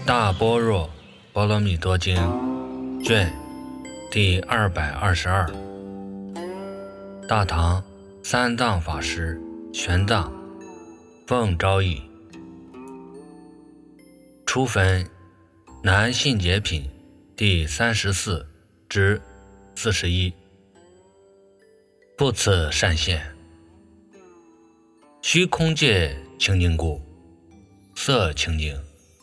大般若波罗蜜多经卷第222，大唐三藏法师玄奘奉诏译，初分南信解品第34至41。不此善现，虚空界清净故，色清净；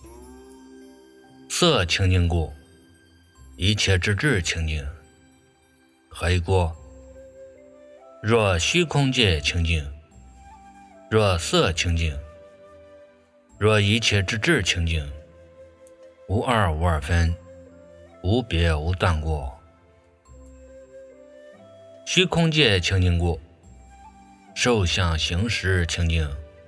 色清净故，一切之智清净。何以故？若虚空界清净，若色清净，若一切之智清净，无二无二分，无别无断过。虚空界清净故，受想行识清净；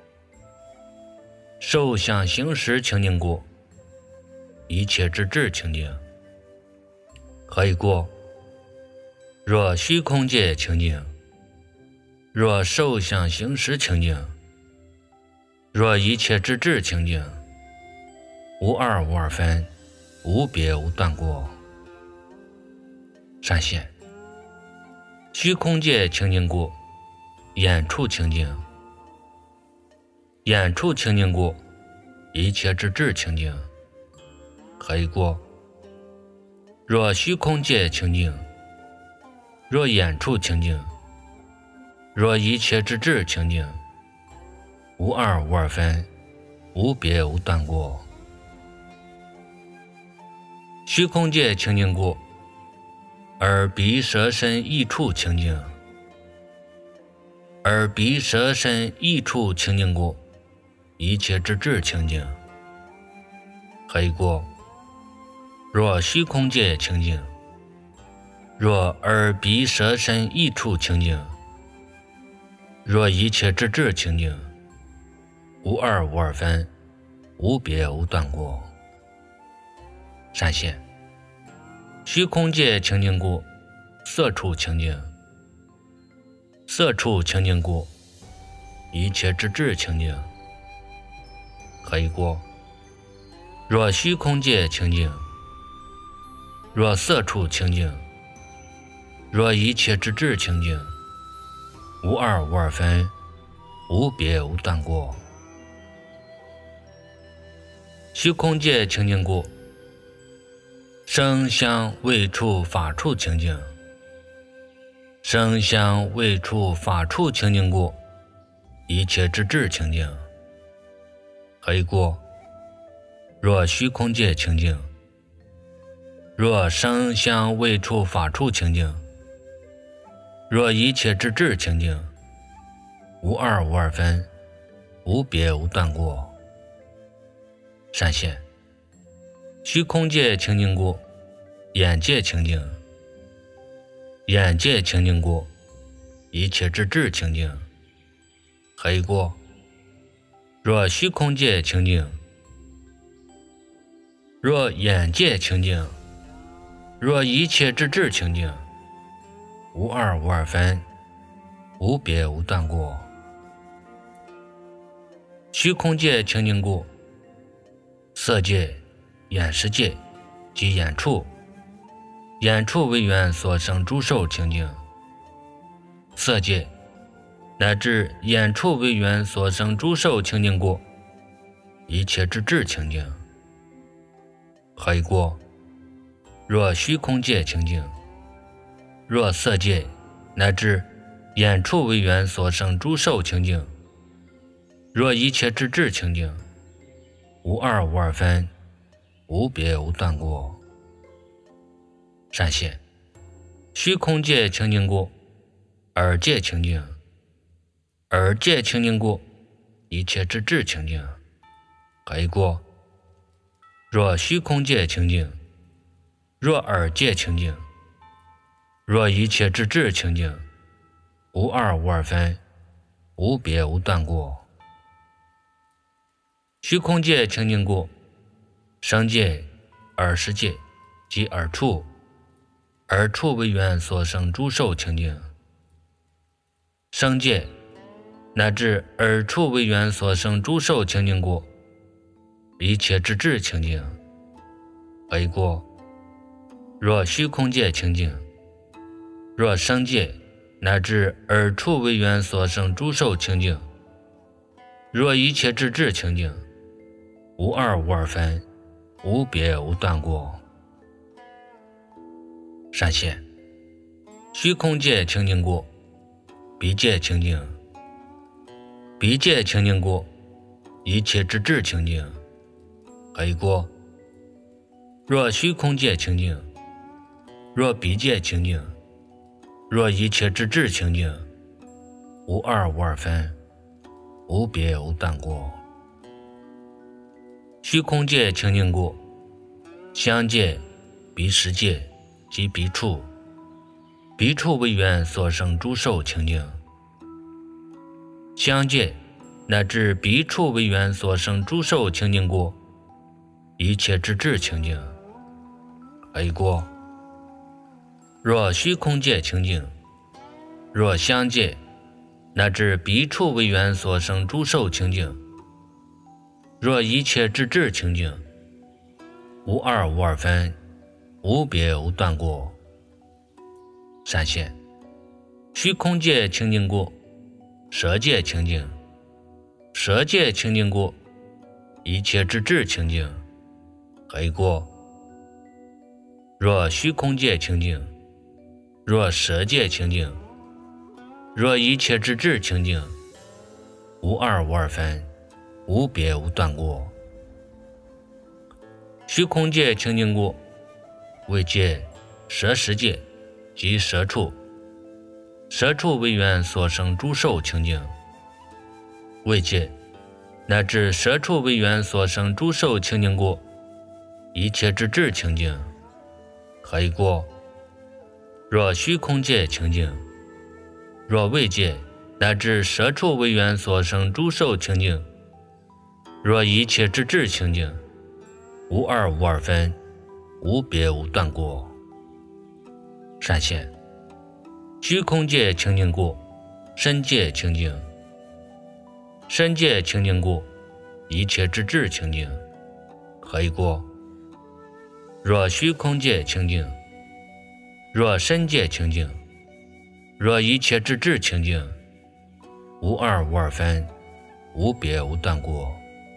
受想行识清净故，一切之智清净。何以故？若虚空界清净，若受想行识清净，若一切之智清净，无二无二分，无别无断过。善现，虚空界清净故，眼处清净；眼处清净故，一切之智清净。何以故？若虚空界清净，若眼处清净，若一切之智清净，无二无二分，无别无断过。虚空界清净故，耳鼻舌身意处清净；耳鼻舌身意处清净故，一切之智清净。何以故？若虚空界清净，若耳鼻舌身意处清净，若一切之智清净，无二无二分，无别无断过。善现，虚空界清净故，色处清净；色处清净故，一切之智清净。何以故？若虚空界清净，若色处清净，若一切之智清净，无二无二分，无别无断过。虚空界清净故，声香味触法处清净；声香味触法处清净故，一切之智清净。何以故？若虚空界清净，若声香味触法处清净，若一切之智清净，无二无二分，无别无断过。善现，虚空界清净故，眼界清净；眼界清净故，一切之智清净。何以故？若虚空界清净，若眼界清净，若一切之智清净，无二无二分，无别无断过。虚空界清净故，色界、眼识界及眼处，眼处为缘所生诸受清净；色界乃至眼处为缘所生诸受清净故，一切之智清净。何以故？若虚空界清净，若色界乃至眼处为缘所生诸受清净，若一切之智清净，无二无二分，无别无断过。善现，虚空界清净故，耳界清净；耳界清净故，一切之智清净。何以故？若虚空界清净，若耳界清净，若一切之智清净，无二无二分，无别无断过。虚空界清净故，声界、耳识界及耳处，耳处为缘所生诸受清净；声界乃至耳处为缘所生诸受清净故，一切之智清净。 以过。若虚空界清净，若生界乃至二处为缘所生诸受清净，若一切之智清净，无二无二分，无别无断过。善现虚空界清净过，彼界清净，彼界清净过，一切之智清净，以过。若虚空界清净，若彼界清净，若一切之智清净，无二无二分，无别无断过。虚空界清净过，相界、彼时界及彼处，彼处为缘所生诸受清净，相界乃至彼处为缘所生诸受清净过，一切之智清净，以过。若虚空界清净，若相界乃至彼处为缘所生诸受清净，若一切之智清净，无二无二分，无别无断过。善现虚空界清净过，舍界清净，舍界清净过，一切之智清净，以过。若虚空界清净，若舍界清净，若一切之智清净，无二无二分，无别无断过。虚空界清净过，为界、舍时界及舍处，舍处为缘所生诸受清净，为界乃至舍处为缘所生诸受清净过，一切之智清净，以过。若虚空界清净，若为界乃至舍处为缘所生诸受清净，若一切之智清净，无二无二分，无别无断过。善现虚空界清净过，身界清净，身界清净过，一切之智清净，以过。若虚空界清净，若身界清净，若一切之智清净，无二无二分，无别无断过。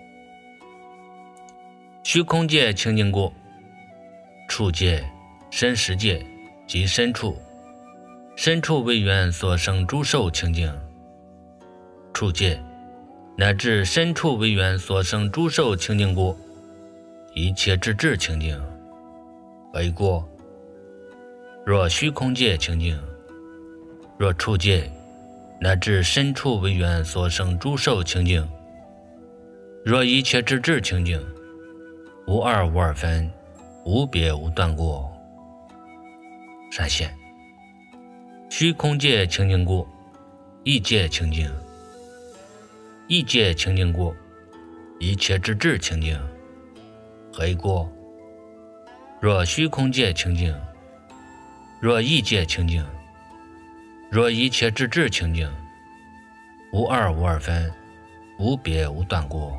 虚空界清净过，处界、身时界及身处，身处为缘所生诸受清净，处界乃至身处为缘所生诸受清净过，一切之智清净，以过。若虚空界清净，若处界乃至身处为缘所生诸受清净，若一切之智清净，无二无二分，无别无断过。善现虚空界清净过，意界清净，意界清净过，一切之智清净，以过。若虚空界清净，若意界清净，若一切之智清净，无二无二分，无别无断过。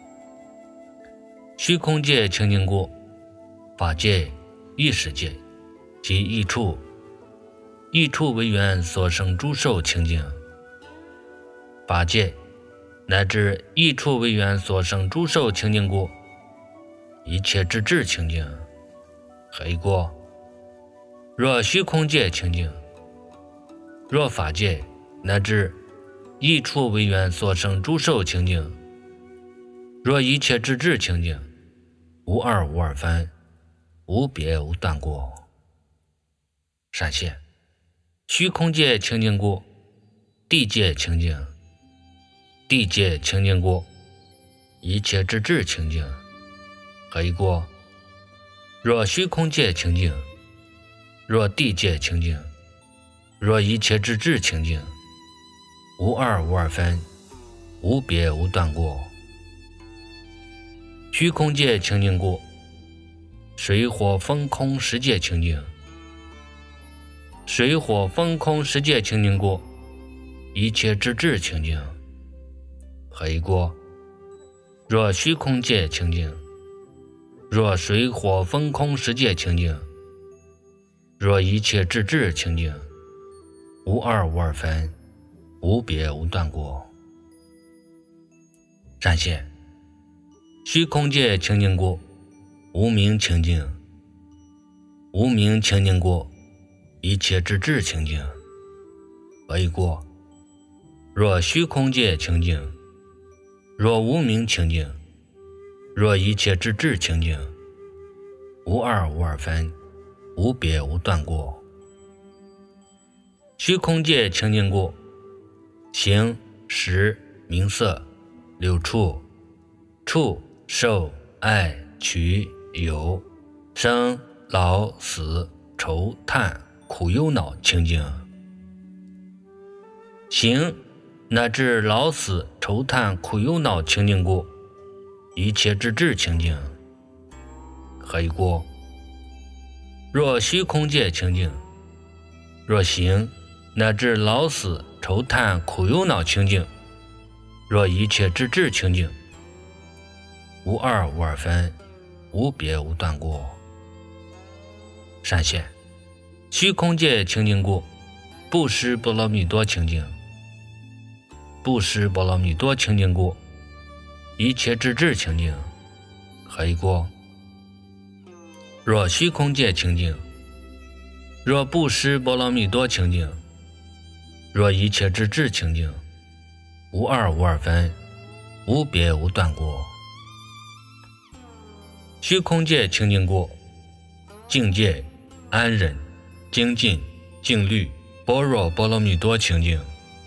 虚空界清净过，法界、意识界及意处，意处为缘所生诸受清净，法界乃至意处为缘所生诸受清净过，一切之智清净，以过。若虚空界清净，若法界乃至意处为缘所生诸受清净，若一切之智清净，无二无二分，无别无断过。善现虚空界清净过，地界清净，地界清净过，一切之智清净，以过。若虚空界清净，若地界清净，若一切之智清净，无二无二分，无别无断过。虚空界清净过，水火风空十界清净，水火风空十界清净过，一切之智清净，以过。若虚空界清净， 若水火风空世界清净，若一切智智清净，无二无二分，无别无断过。闪现虚空界清净故，无明清净，无明清净故，一切智智清净。何以故？若虚空界清净，若无明清净，若一切智智清净，无二无二分，无别无断过。虚空界清净故，形识名色六处触受爱取有生老死愁叹苦忧恼清净。形乃至老死愁叹苦忧恼清净故，一切智智清净。何以故？若虚空界清净，若形乃至老死愁叹苦忧恼清净，若一切智智清净，无二无二分，无别无断过。闪现虚空界清净故，布施波罗蜜多清净，布施波罗蜜多清净故，一切智智清净。何以故？若虚空界清净，若布施波罗蜜多清净，若一切智智清净，无二无二分，无别无断过。虚空界清净故，境界安忍精进静虑般若波罗蜜多清净。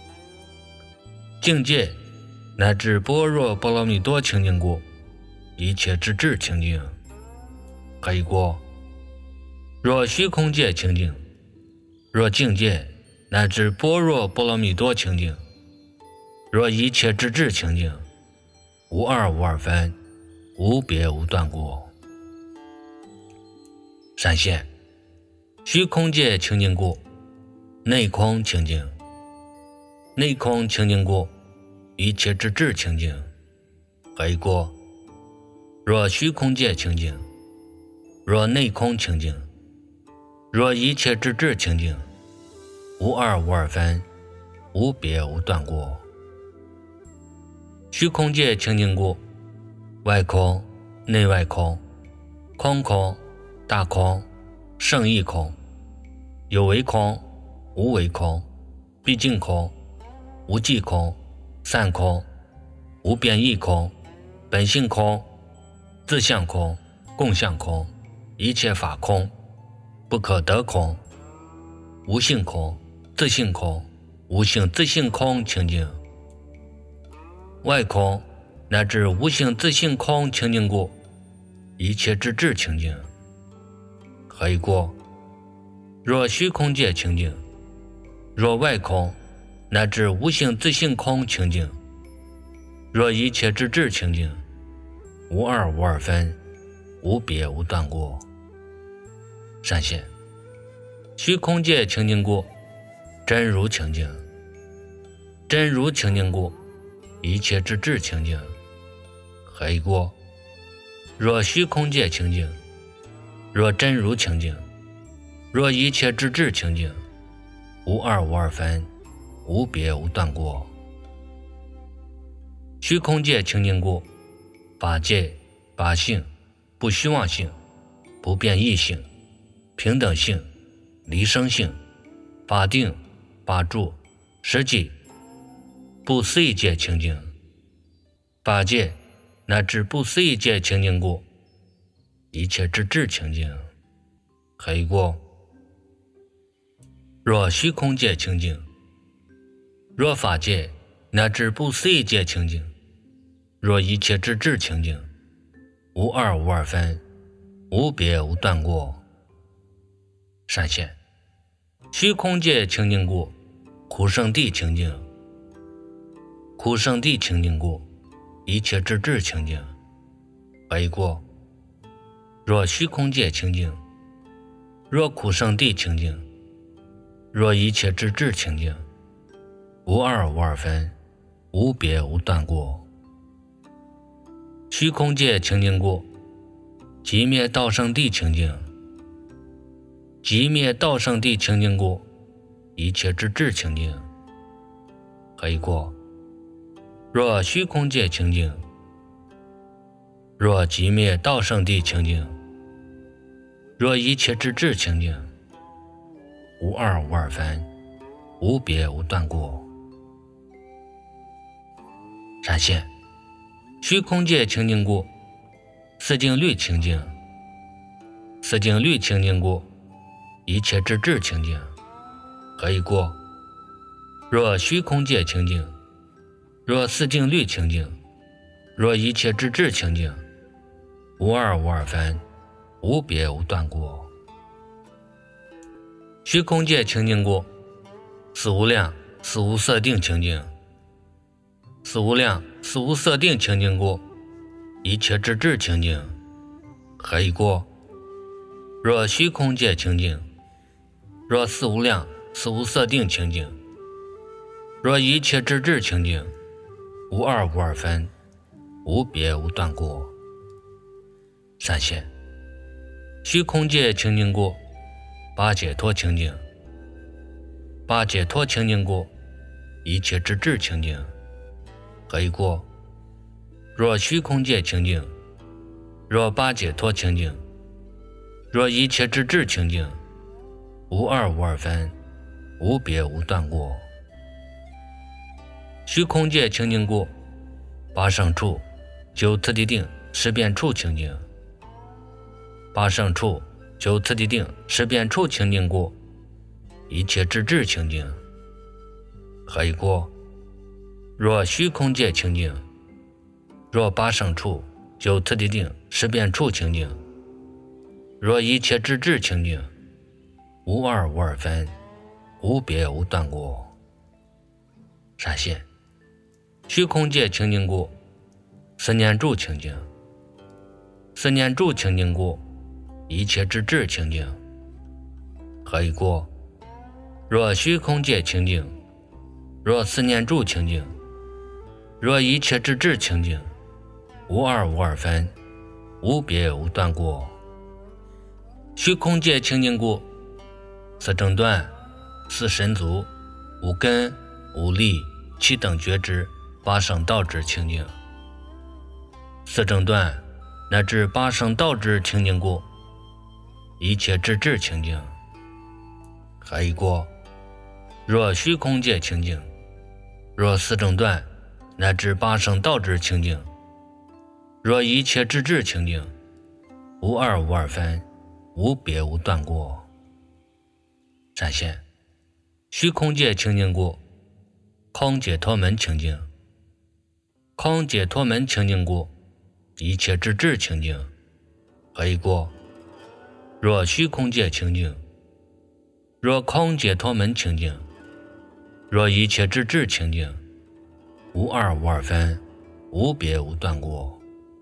境界乃至般若波罗蜜多清净故，一切智智清净。何以故？若虚空界清净，若境界乃至般若波罗蜜多清净，若一切智智清净，无二无二分，无别无断过。闪现虚空界清净故，内空清净，内空清净故，一切智智清净。何以故？若虚空界清净，若内空清净，若一切智智清净，无二无二分，无别无断过。虚空界清净故，外空内外空，空空大空胜义空，有为空无为空，毕竟空无际空，散空无变异空，本性空自相空共相空，一切法空不可得空，无性空自性空无性自性空清净。外空乃至无性自性空清净故，一切智智清净。何以故？若虚空界清净，若外空乃至无性自性空清净，若一切智智清净，无二无二分，无别无断过。闪现虚空界清净故，真如清净，真如清净故，一切智智清净。何以故？若虚空界清净，若真如清净，若一切智智清净，无二无二分，无别无断过。虚空界清净故，法界法性不虚妄性不变异性平等性离生性法定法住实际不思议界清净。法界乃至不思议界清净故，一切智智清净。何以故？若虚空界清净，若法界乃至不思议界清净，若一切智智清净，无二无二分，无别无断过。闪现虚空界清净故，苦圣地清净，苦圣地清净故，一切智智清净。何以故？若虚空界清净，若苦圣地清净，若一切智智清净，无二无二分，无别无断过。虚空界清净故， 寂灭道圣地清净，寂灭道圣地清净故，一切之智清净，可以过。若虚空界清净，若寂灭道圣地清净，若一切之智清净，无二无二分，无别无断过。闪现虚空界清净故，四境律清净，四境律清净故，一切之智清净，可以过。若虚空界清净，若四境律清净，若一切之智清净，无二无二分，无别无断过。虚空界清净故，四无量四无色定清净，四无量四无色定清净故，一切之智清净，可以过。若虚空界清净，若四无量四无色定清净，若一切之智清净，无二无二分，无别无断过。闪现虚空界清净故，八解脱清净，八解脱清净故，一切之智清净，可以过。若虚空界清净，若八解脱清净，若一切之智清净，无二无二分，无别无断过。虚空界清净故，八圣处九次第定识变处清净，八圣处九次第定识变处清净故，一切之智清净，可以过。若虚空界清净，若八圣处九次第定识变处清净，若一切之智清净，无二无二分，无别无断过。闪现虚空界清净故，四念住清净，四念住清净故，一切之智清净，可以过。若虚空界清净，若四念住清净，若一切之智清净，无二无二分，无别无断过。虚空界清净故，四正断四神足五根五力七等觉知八圣道智清净，四正断乃至八圣道智清净故，一切之智清净，可以过。若虚空界清净，若四正断乃至八圣道智清净，若一切之智清净，无二无二分，无别无断过。闪现虚空界清净故，空解脱门清净，空解脱门清净故，一切之智清净，可以过。若虚空界清净，若空解脱门清净，若一切之智清净，无二无二分，无别无断过。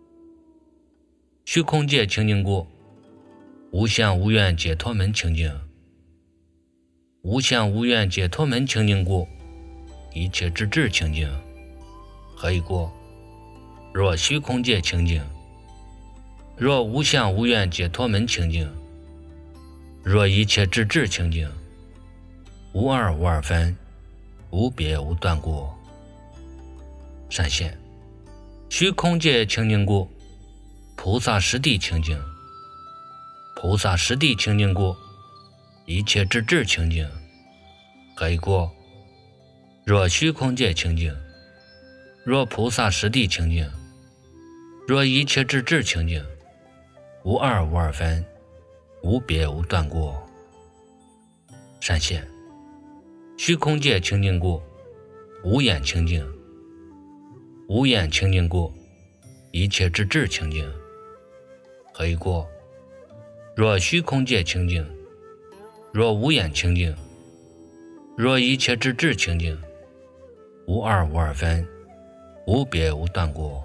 虚空界清净故，无相无愿解脱门清净，无相无愿解脱门清净故，一切之智清净，可以过。若虚空界清净，若无相无愿解脱门清净，若一切之智清净，无二无二分，无别无断过。闪现虚空界清净故，菩萨实地清净，菩萨实地清净故，一切之智清净，可以过。若虚空界清净，若菩萨实地清净，若一切之智清净，无二无二分，无别无断过。闪现虚空界清净故，无眼清净，无眼清净故，一切之智清净，可以过。若虚空界清净，若无眼清净，若一切之智清净，无二无二分，无别无断过。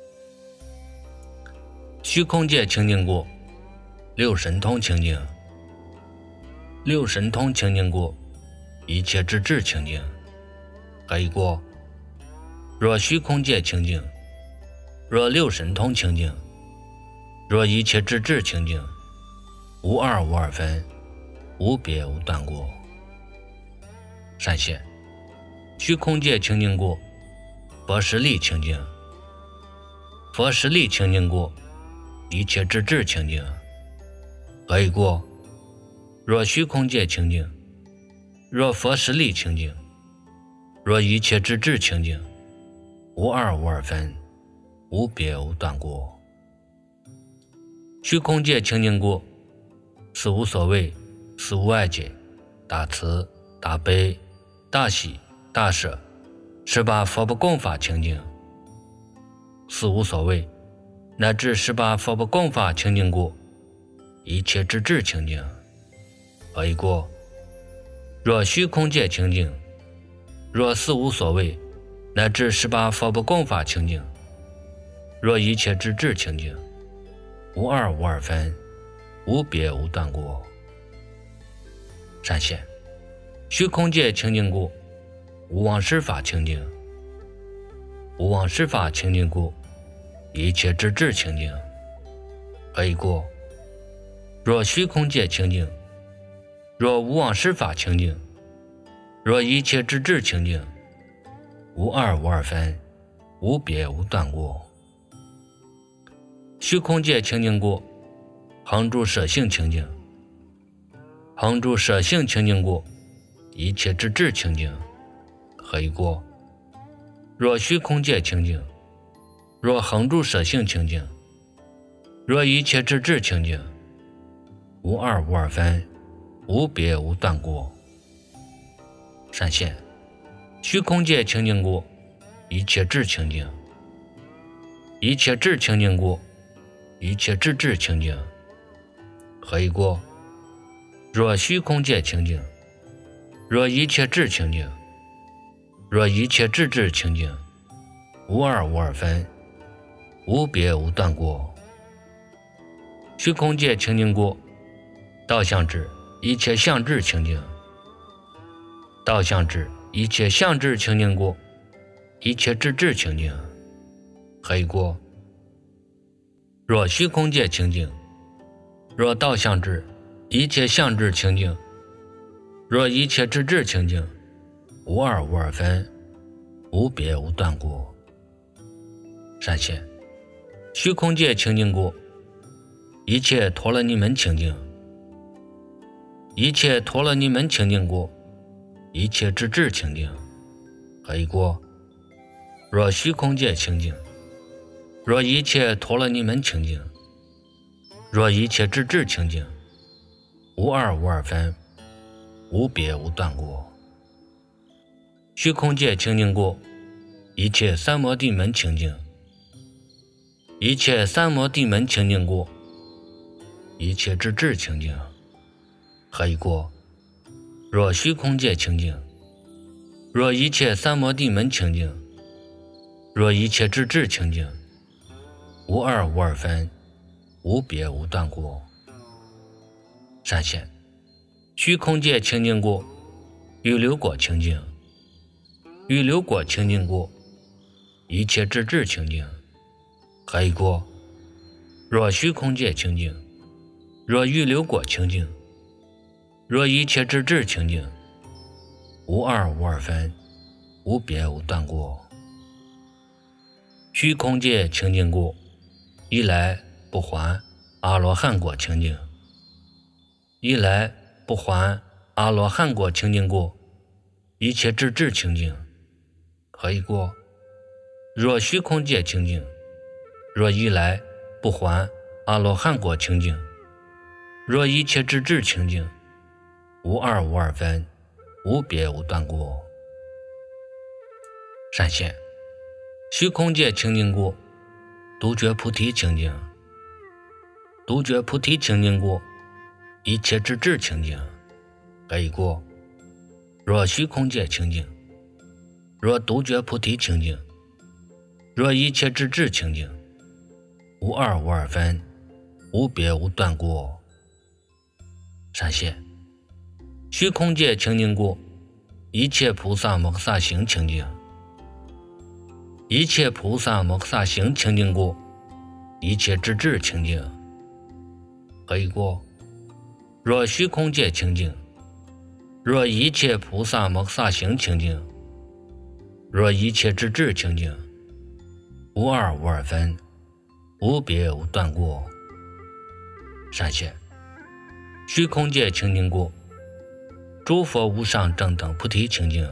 虚空界清净故，六神通清净，六神通清净故，一切之智清净，可以过。若虚空界清净，若六神通清净， 若一切之智清净，无二无二分，无别无断过。闪现虚空界清净过，佛实力清净，佛实力清净过，一切之智清净。何以过？若虚空界清净，若佛实力清净，若一切之智清净，无二无二分，无别无断过。虚空界清净过，是无所谓，是无碍解，大慈大悲大喜大舍，是把佛不共法清净，是无所谓，乃至是把佛不共法清净过，一切之智清净。何以过？若虚空界清净，若四无所谓，乃至是把佛不共法清净，若一切之智清净，无二无二分，无别无断过。闪现虚空界清净过，无妄施法清净，无妄施法清净过，一切之智清净。何以过？若虚空界清净，若无妄施法清净，若一切之智清净，无二无二分，无别无断过。虚空界清净过，恒住舍性清净，恒住舍性清净过，一切之智清净。何以过？若虚空界清净，若恒住舍性清净，若一切之智清净，无二无二分，无别无断过。闪现虚空界清净过，一切智清净，一切智清净过，一切智智清净。何以过？若虚空界清净，若一切智清净，若一切智智清净，无二无二分，无别无断过。虚空界清净过，道相智一切相智清净，道相智一切相智清净过，一切智智清净。何以过？若虚空界清净，若道相智一切相智清净，若一切智智清净，无二无二分，无别无断过。闪现虚空界清净过，一切陀罗尼门清净，一切陀罗尼门清净过，一切智智清净。何以过？若虚空界清净，若一切陀罗尼门清净，若一切智智清净，无二无二分，无别无断过。虚空界清净过，一切三摩地门清净，一切三摩地门清净过，一切智智清净。何以过？若虚空界清净，若一切三摩地门清净，若一切智智清净，无二无二分，无别无断过。闪现虚空界清净过，欲流果清净，欲流果清净过，一切智智清净。何以过？若虚空界清净，若欲流果清净，若一切智智清净，无二无二分，无别无断过。虚空界清净过，一来不还阿罗汉果清净，一来不还阿罗汉果清净过，一切智智清净。何以过？若虚空界清净，若一来不还阿罗汉果清净，若一切智智清净，无二无二分，无别无断过。闪现虚空界清净过，独觉菩提清净，独觉菩提清净过，一切智智清净。何以过？若虚空界清净，若独觉菩提清净，若一切智智清净，无二无二分，无别无断过。闪现虚空界清净过，一切菩萨摩诃萨行清净，一切菩萨摩诃萨行清净过，一切智智清净。 何以故？若虚空界清净，若一切菩萨摩萨行清净，若一切之智清净，无二无二分，无别无断过。善现，虚空界清净故，诸佛无上正等菩提清净。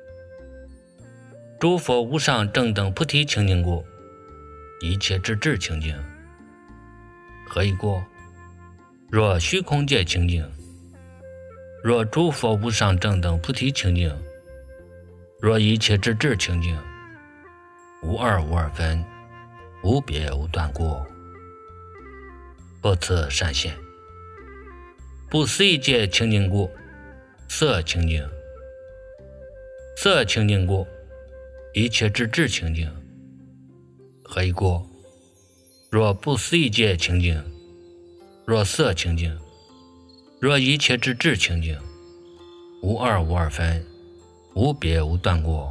诸佛无上正等菩提清净故，一切之智清净。何以故？若虚空界清净，若诸佛无上正等菩提清净，若一切之智清净，无二无二分，无别无断过。不此善现，不思议界清净故，色清净。色清净故，一切之智清净。何以故？若不思议界清净，若色清净，若一切之智清净，无二无二分，无别无断过。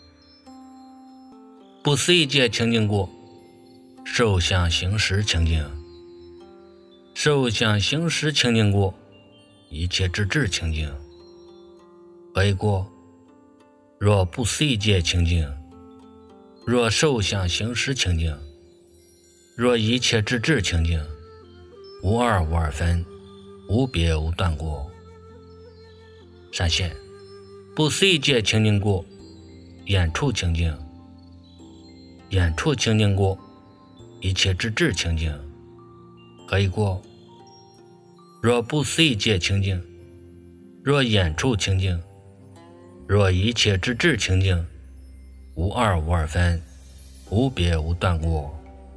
不思议界清净故，受想行识清净。受想行识清净故，一切之智清净。何以故？若不思议界清净，若受想行识清净，若一切之智清净，无二无二分，无别无断过。善现，不思议界清净故，眼处清净。眼处清净故，一切之智清净。何以故？若不思议界清净，若眼处清净，若一切之智清净，无二无二分，无别无断过。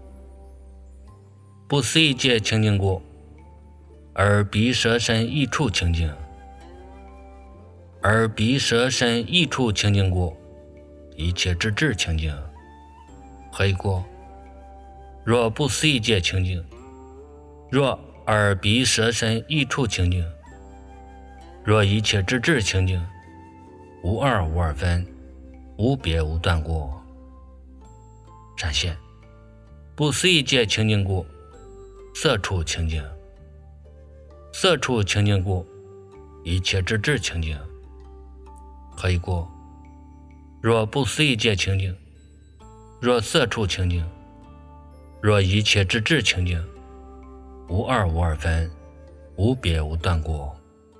不思议界清净故，耳鼻舌身意处清净。耳鼻舌身意处清净故，一切之智清净。何以故？若不思议界清净，若耳鼻舌身意处清净，若一切之智清净，无二无二分，无别无断过。善现，不思议界清净故，色处清净。色处清净故，一切之智清净。何以故？若不思议界清净，若色处清净，若一切之智清净，无二无二分，无别无断过。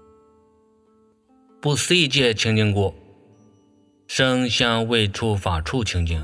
不思议界清净故，声香味触法处清净。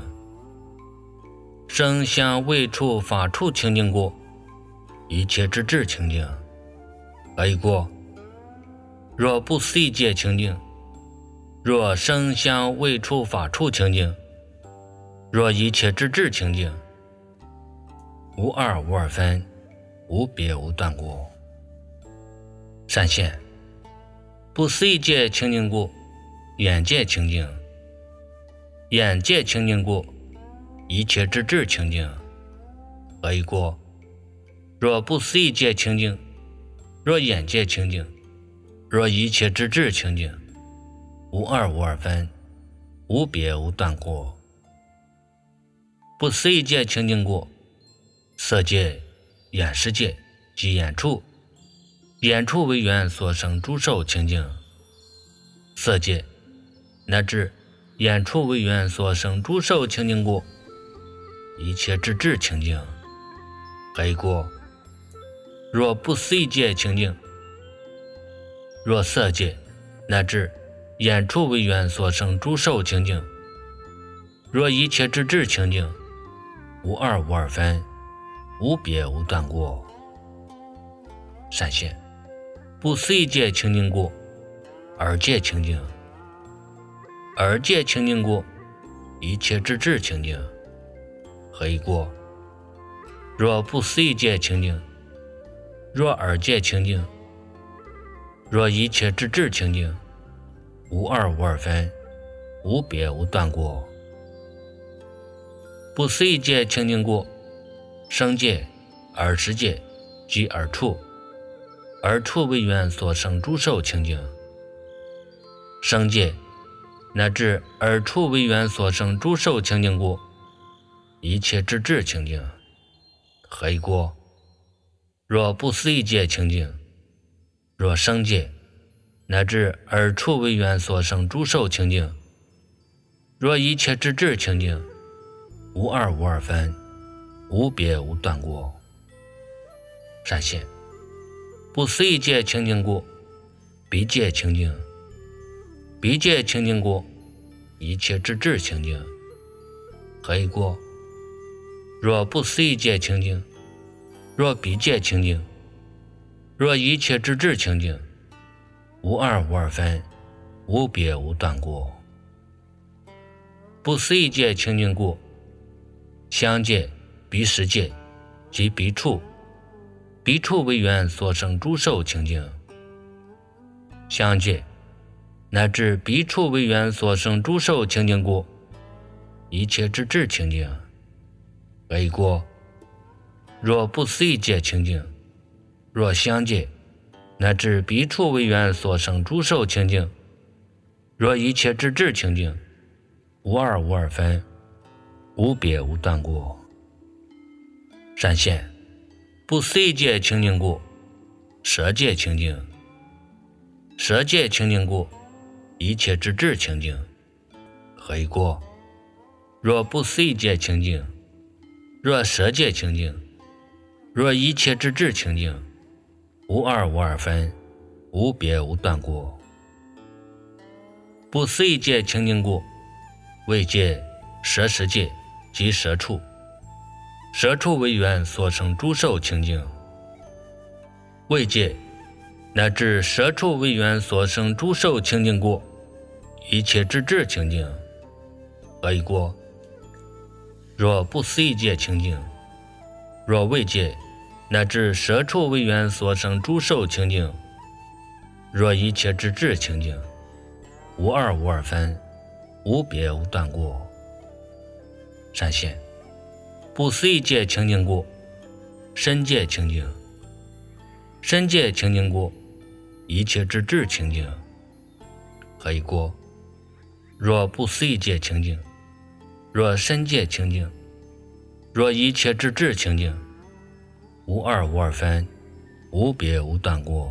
声香味触法处清净故，一切之智清净。何以故？若不思议界清净，若声香味触法处清净，若一切之智清净，无二无二分，无别无断过。善现，不思议界清净故，眼界清净。眼界清净故，一切之智清净。何以故？若不思议界清净，若眼界清净，若一切之智清净，无二无二分，无别无断过。不思议界清净故，色界、眼识界及眼处，眼处为缘所生诸受清净。色界乃至眼处为缘所生诸受清净故，一切之智清净。何以故？若不思议界清净，若色界乃至眼处为缘所生诸受清净，若一切之智清净，无二无二分，无别无断过。善现，不思议界清净故，耳界清净。耳界清净故，一切之智清净。何以故？若不思议界清净，若耳界清净，若一切之智清净，无二无二分，无别无断过。不思议界清净故，声界、耳识界及耳处，耳处为缘所生诸受清净。声界乃至耳处为缘所生诸受清净故，一切之智清净。何以故？ 若不思一界清净，若生界乃至二处为缘所生诸受清净，若一切之智清净，无二无二分，无别无断过。善现不思一界清净故，彼界清净；彼界清净故，一切之智清净。何以过？若不思一界清净，若彼界清净，若一切之智清净，无二无二分，无别无断过。不思一界清净故，相界、彼时界及彼处，彼处为缘所生诸受清净。相界乃至彼处为缘所生诸受清净故，一切之智清净。何以过？若不思一界清净，若相界乃至彼处为缘所生诸受清净，若一切之智清净，无二无二分，无别无断过。善现不思一界清净故，舍界清净；舍界清净故，一切之智清净。何以过？若不思一界清净，若舍界清净，若一切之智清净，无二无二分，无别无断过。不思一界清净故，为界、舍时界及舍处，舍处为缘所生诸受清净。为界乃至舍处为缘所生诸受清净故，一切之智清净。何以过？若不思一界清净，若为界乃至舍处为缘所生诸受清净，若一切之智清净，无二无二分，无别无断过。善现不思一界清净故，身界清净；身界清净故，一切之智清净。何以过？若不思一界清净，若身界清净，若一切之智清净，无二无二分，无别无断过。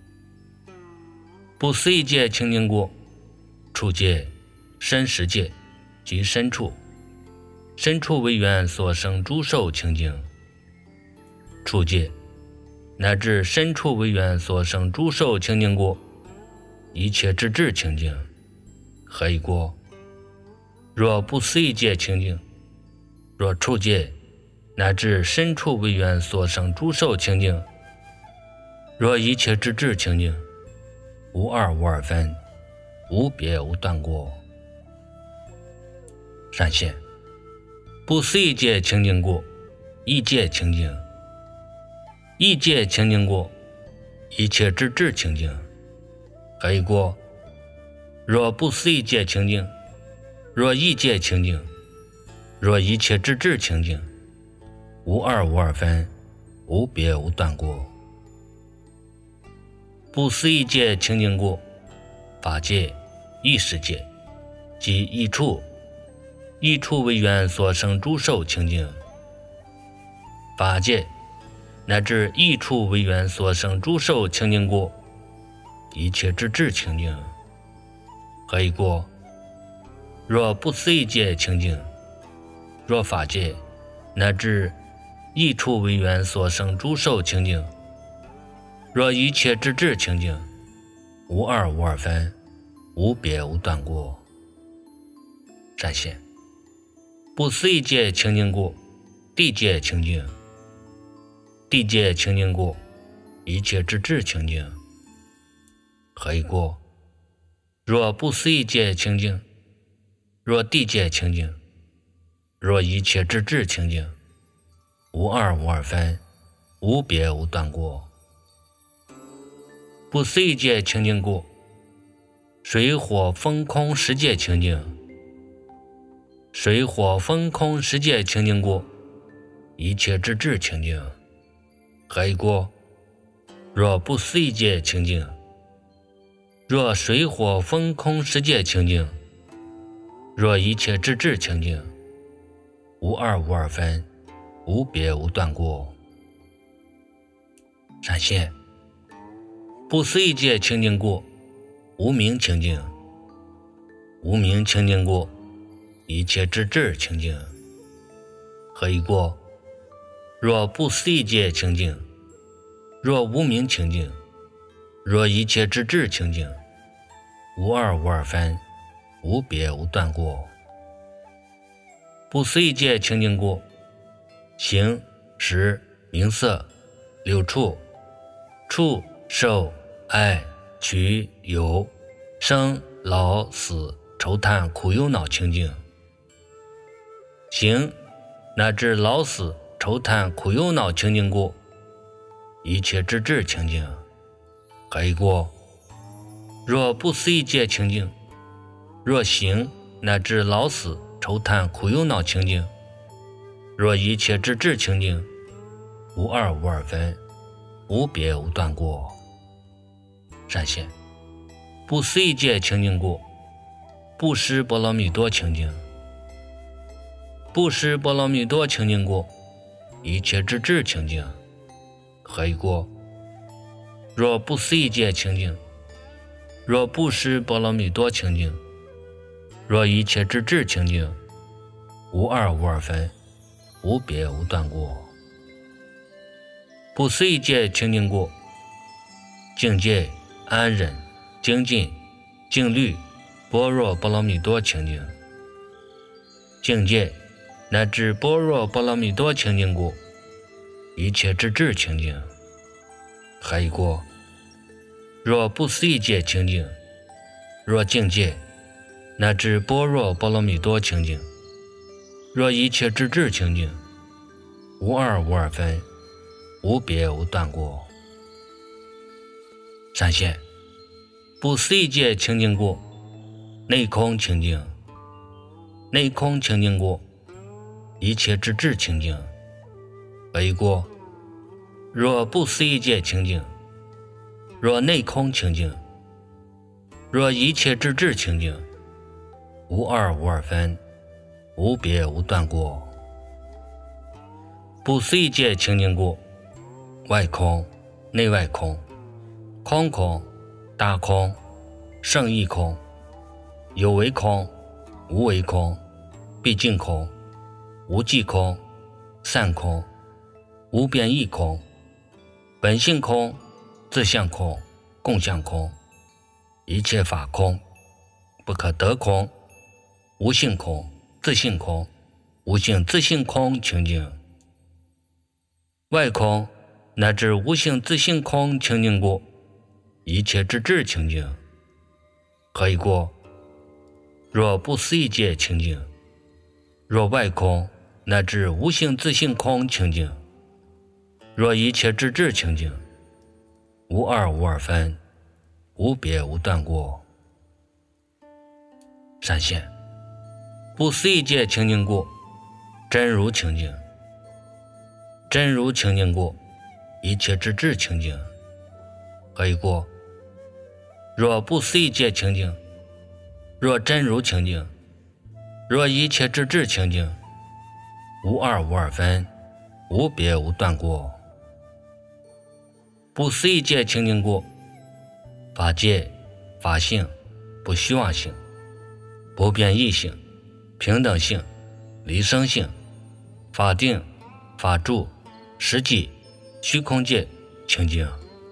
不思一界清净故，处界、身时界及身处，身处为缘所生诸受清净。处界乃至身处为缘所生诸受清净故，一切之智清净。何以过？若不思一界清净，若处界乃至身处为缘所生诸受清净，若一切之智清净，无二无二分，无别无断过。善现不思一界清净故，意界清净；意界清净故，一切之智清净。何以过？若不思一界清净，若意界清净，若一切之智清净，无二无二分，无别无断过。不思一界清净故，法界、意识界及意处，意处为缘所生诸受清净。法界乃至意处为缘所生诸受清净故，一切之智清净。何以过？若不思一界清净，若法界乃至意处为缘所生诸受清净，若一切之智清净，无二无二分，无别无断过。善现不思一界清净故，地界清净；地界清净故，一切之智清净。何以过？若不思一界清净，若地界清净，若一切之智清净，无二无二分，无别无断过。不思一界清净故，水火风空十界清净；水火风空十界清净故，一切之智清净。何以过？若不思一界清净，若水火风空十界清净，若一切之智清净，无二无二分，无别无断过。 闪现。不思议界清净故，无明清净。无明清净故，一切之智清净。何以故？若不思议界清净，若无明清净，若一切之智清净，无二无二分，无别无断故。不思议界清净故，形、识、名色、六处、触、受、爱、取、有、生、老、死、愁叹、苦忧恼清净。形乃至老死愁叹苦忧恼清净故，一切之智清净。何以故？若不思议界清净，若形乃至老死愁叹苦忧恼清净，若一切之智清净，无二无二分，无别无断故。闪现。不思议界清净故，不施波罗蜜多清净。不施波罗蜜多清净故，一切之智清净。何以故？若不思议界清净，若不施波罗蜜多清净，若一切之智清净，无二无二分，无别无断故。不思议界清净故，境界、安忍、精进、静虑、般若波罗蜜多清净。境界乃至般若波罗蜜多清净故，一切之智清净。何以故？若不思议界清净，若境界乃至般若波罗蜜多清净，若一切之智清净，无二无二分，无别无断故。闪现。不思议界清净故，内空清净。内空清净故，一切之智清净。何以故？若不思议界清净，若内空清净，若一切之智清净，无二无二分，无别无断故。不思议界清净故，外空、内外空、空空、大空、胜义空、有为空、无为空、毕竟空、无际空、散空、无变异空、本性空、自相空、共相空、一切法空、不可得空、无性空、自性空、无性自性空清净。外空乃至无性自性空清净故，一切之智清净。何以故？若不思议界清净，若外空乃至无性自性空清净，若一切之智清净，无二无二分，无别无断故。闪现。不思议界清净故，真如清净。真如清净故，一切之智清净。何以故？若不思议界清净，若真如清净，若一切之智清净，无二无二分，无别无断故。不思议界清净故，法界、法性、不虚妄性、不变异性、平等性、离生性、法定、法住、实际、虚空界清净。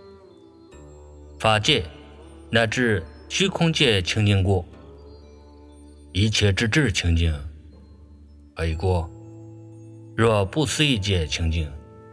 法界乃至虚空界清净故，一切之智清净。何以故？若不思议界清净，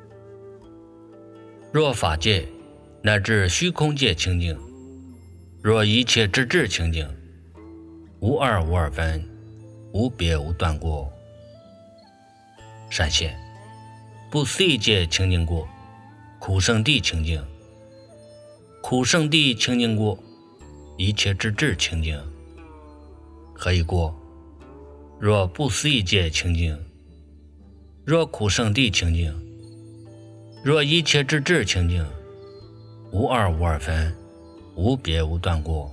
若法界乃至虚空界清净，若一切之智清净，无二无二分，无别无断故。闪现。不思议界清净故，苦圣地清净。苦圣地清净故，一切之智清净。何以故？若不思议界清净，若苦圣地清净，若一切之智清净，无二无二分，无别无断故。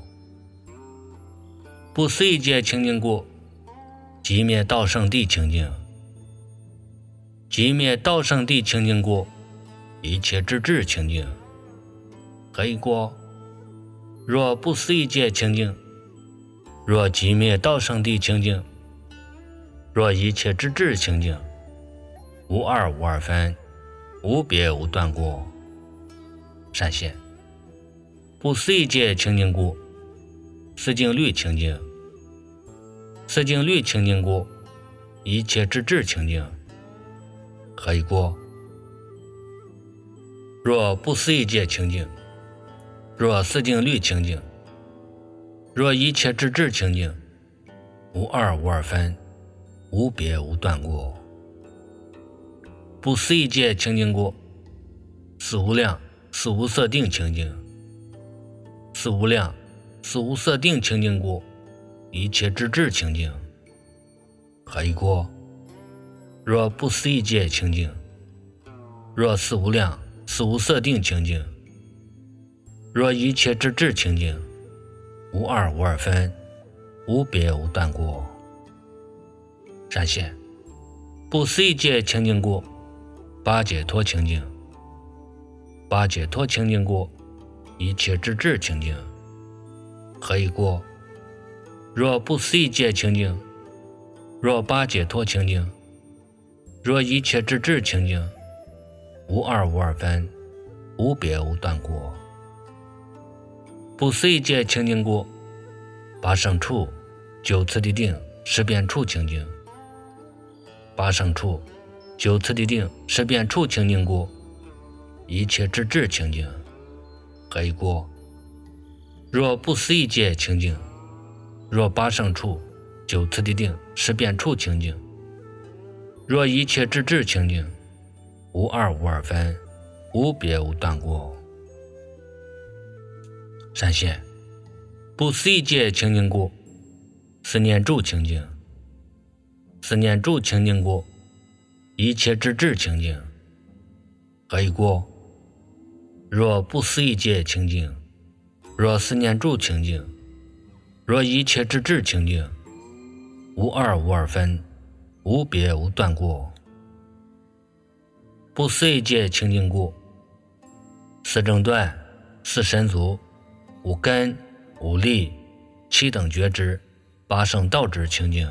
不思议界清净故，寂灭道圣地清净。寂灭道圣地清净故， 一切之智清净，可以过。若不思一切清净，若寂灭道生地清净，若一切之智清净，无二无二分，无别无断过。善现，不思一切清净故，思境律清净。思境律清净故，一切之智清净，可以过。若不思一切清净，若思境律清净，若一切之智清净，无二无二分，无别无断过。不思一切清净故，思无量思无色定清净。思无量思无色定清净故，一切之智清净，可以过。若不思一切清净，若思无量思无色定清净，若一切之智清净，无二无二分，无别无断过。善现，不思一切清净故，八解脱清净。八解脱清净故，一切之智清净，可以过。若不思一切清净，若八解脱清净，若一切之智清净，无二无二分，无别无断过。不思一切清净故，八圣处九次第定十遍处清净。八圣处九次第定十遍处清净故，一切之智清净，可以过。若不思一切清净，若八圣处九次第定十遍处清净，若一切之智清净，无二无二分，无别无断过。善现，不思一切清净故，思念住清净。思念住清净故，一切之智清净，可以过。若不思一切清净，若思念住清净，若一切之智清净，无二无二分，无别无断过。不思一切清净故，四正断四神足五根五力七等觉知八圣道之清净。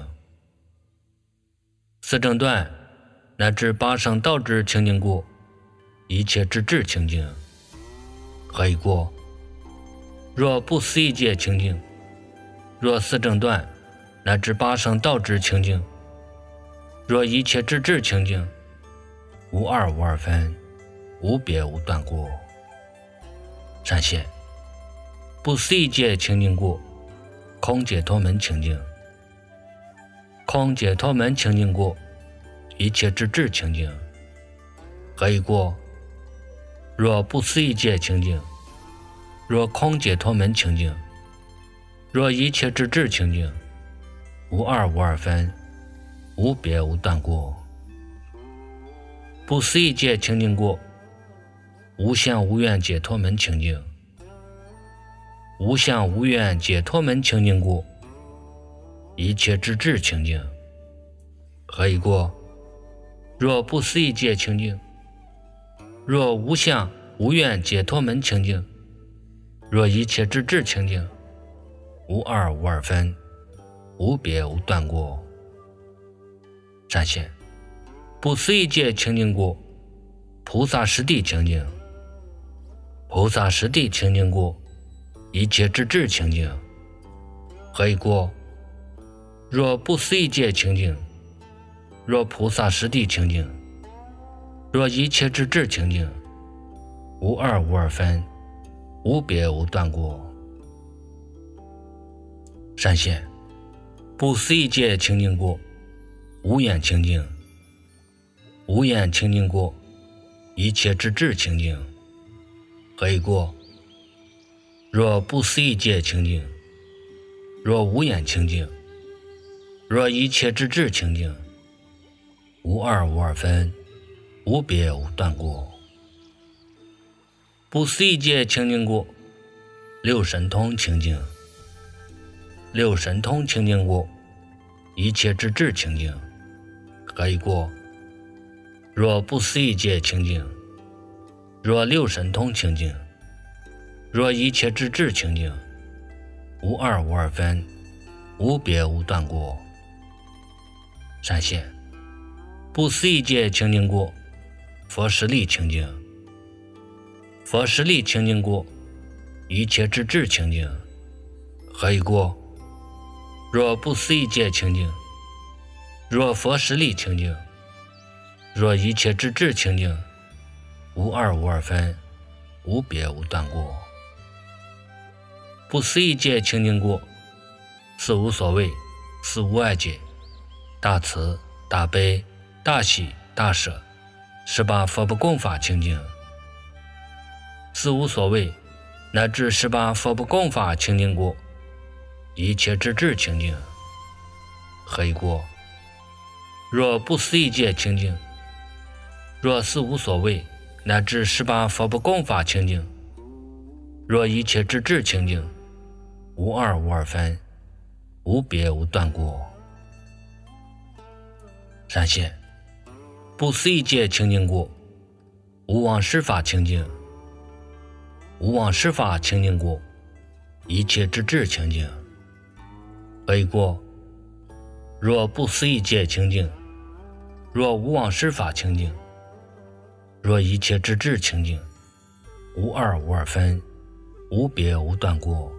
四正断乃至八圣道之清净故，一切之智清净，可以过。若不思一切清净，若四正断乃至八圣道之清净，若一切之智清净，无二无二分，无别无断过。善现，不思一切清净故，空解脱门清净。空解脱门清净故，一切之智清净，可以过。若不思一切清净，若空解脱门清净，若一切之智清净，无二无二分，无别无断过。不思一切清净故，无相无愿解脱门清净。无相无愿解脱门清净故，一切之智清净，可以过。若不思一切清净，若无相无愿解脱门清净，若一切之智清净，无二无二分，无别无断过。善现，不思一切清净故，菩萨实地清净。菩萨实地清净故，一切之智清净，可以过。若不思一切清净，若菩萨实地清净，若一切之智清净，无二无二分，无别无断过。善现，不思一切清净故，无眼清净。无眼清净故，一切之智清净，可以过。若不思一切清净，若无眼清净，若一切之智清净，无二无二分，无别无断过。不思一切清净故，六神通清净。六神通清净故，一切之智清净，可以过。若不思一切清净， 若六神通清净，若一切之智清净，无二无二分，无别无断过。闪现不思议界清净过，佛实力清净，佛实力清净过，一切之智清净，何以过？若不思议界清净，若佛实力清净，若一切之智清净，无二无二分，无别无断过。不思议界清净过，是无所谓，是无碍界，大慈大悲大喜大舍，18佛不共法清净，是无所谓，乃至18佛不共法清净过，一切之智清净，何以过？若不思议界清净，若是无所谓，乃至18佛不共法清净，若一切之智清净，无二无二分，无别无断过。闪现不思议界清净过，无妄施法清净，无妄施法清净过，一切之智清净，何以过？若不思议界清净，若无妄施法清净，若一切之智清净，无二无二分，无别无断过。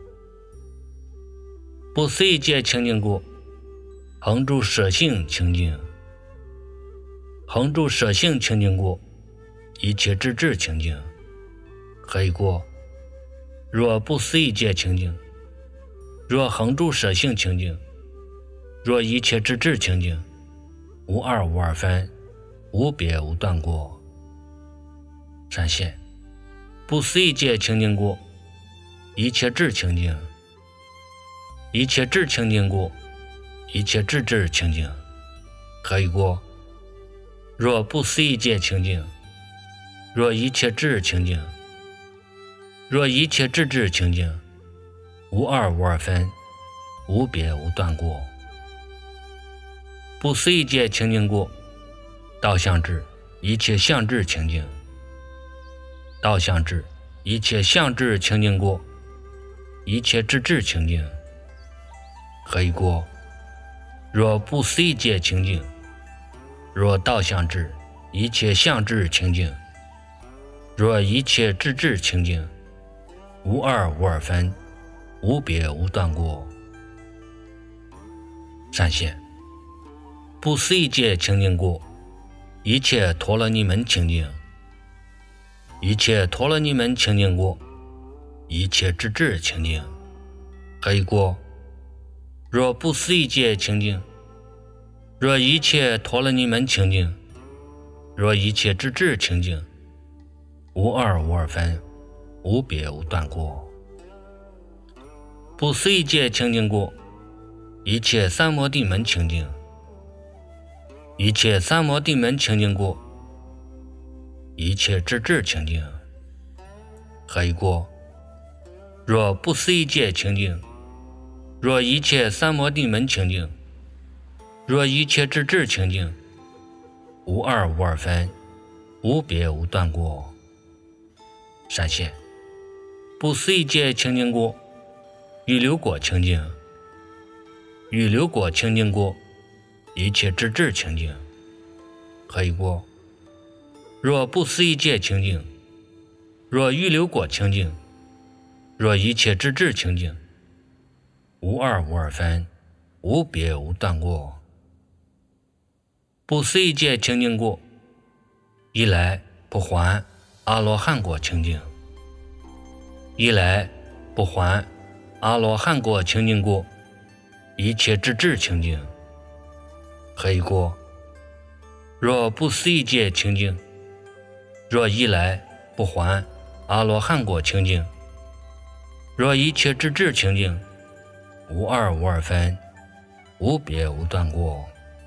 不思议界清净过，恒住舍性清净，恒住舍性清净过，一切之智清净，何以过？若不思议界清净，若恒住舍性清净，若一切之智清净，无二无二分，无别无断过。闪现不思议界清净过，一切智清净，一切智清净过，一切智智清净，何以过？若不思议界清净，若一切智清净，若一切智智清净，无二无二分，无别无断过。不思议界清净过，道相智，一切相智清净，道相智，一切相智清净过，一切智智清净，何以过？若不思议界清净，若道相智，一切相智清净，若一切智智清净，无二无二分，无别无断过。闪现不思议界清净过，一切陀罗尼门清净，一切陀罗尼门清净过，一切智智清净，何以过？若不思议界清净，若一切陀罗尼门清净，若一切智智清净，无二无二分，无别无断过。不思议界清净过，一切三摩地门清净，一切三摩地门清净过，一切智智清净，何以过？若不思议界清净，若一切三摩地门清净，若一切智智清净，无二无二分，无别无断过。闪现不思议界清净过，预流果清净，预流果清净过，一切智智清净，何以过？若不思议界清净，若预流果清净，若一切智智清净，无二无二分，无别无断过。不思议界清净过，一来不还阿罗汉果清净，一来不还阿罗汉果清净过，一切智智清净，何以过？若不思议界清净，若一来不还阿罗汉果清净，若一切智智清净，无二无二分，无别无断过。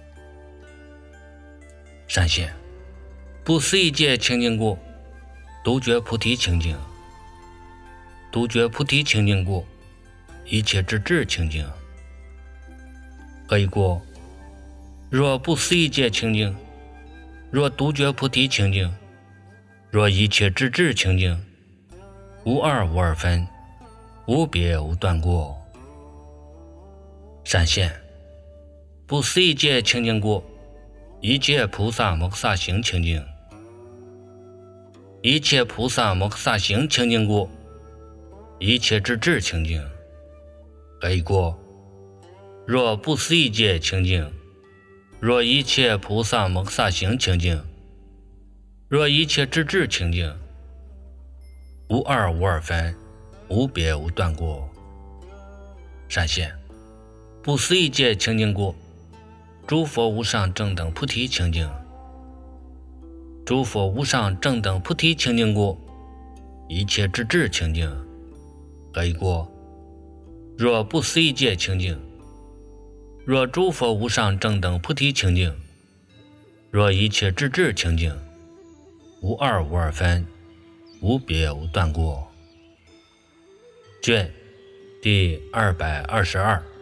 闪现不思议界清净过，独觉菩提清净，独觉菩提清净过，一切智智清净，何以过？若不思议界清净，若独觉菩提清净， 若一切智智清净，无二无二分，无别无断过。闪现不思议界清净故，一切菩萨摩诃萨行清净；一切菩萨摩诃萨行清净故，一切智智清净。何以故？若不思议界清净，若一切菩萨摩诃萨行清净，若一切智智清净，无二无二分，无别无断过。闪现不思议界清净故，诸佛无上正等菩提清净；诸佛无上正等菩提清净故，一切智智清净。何以故？若不思议界清净，若诸佛无上正等菩提清净，若一切智智清净，无二无二分，无别无断过。卷第222。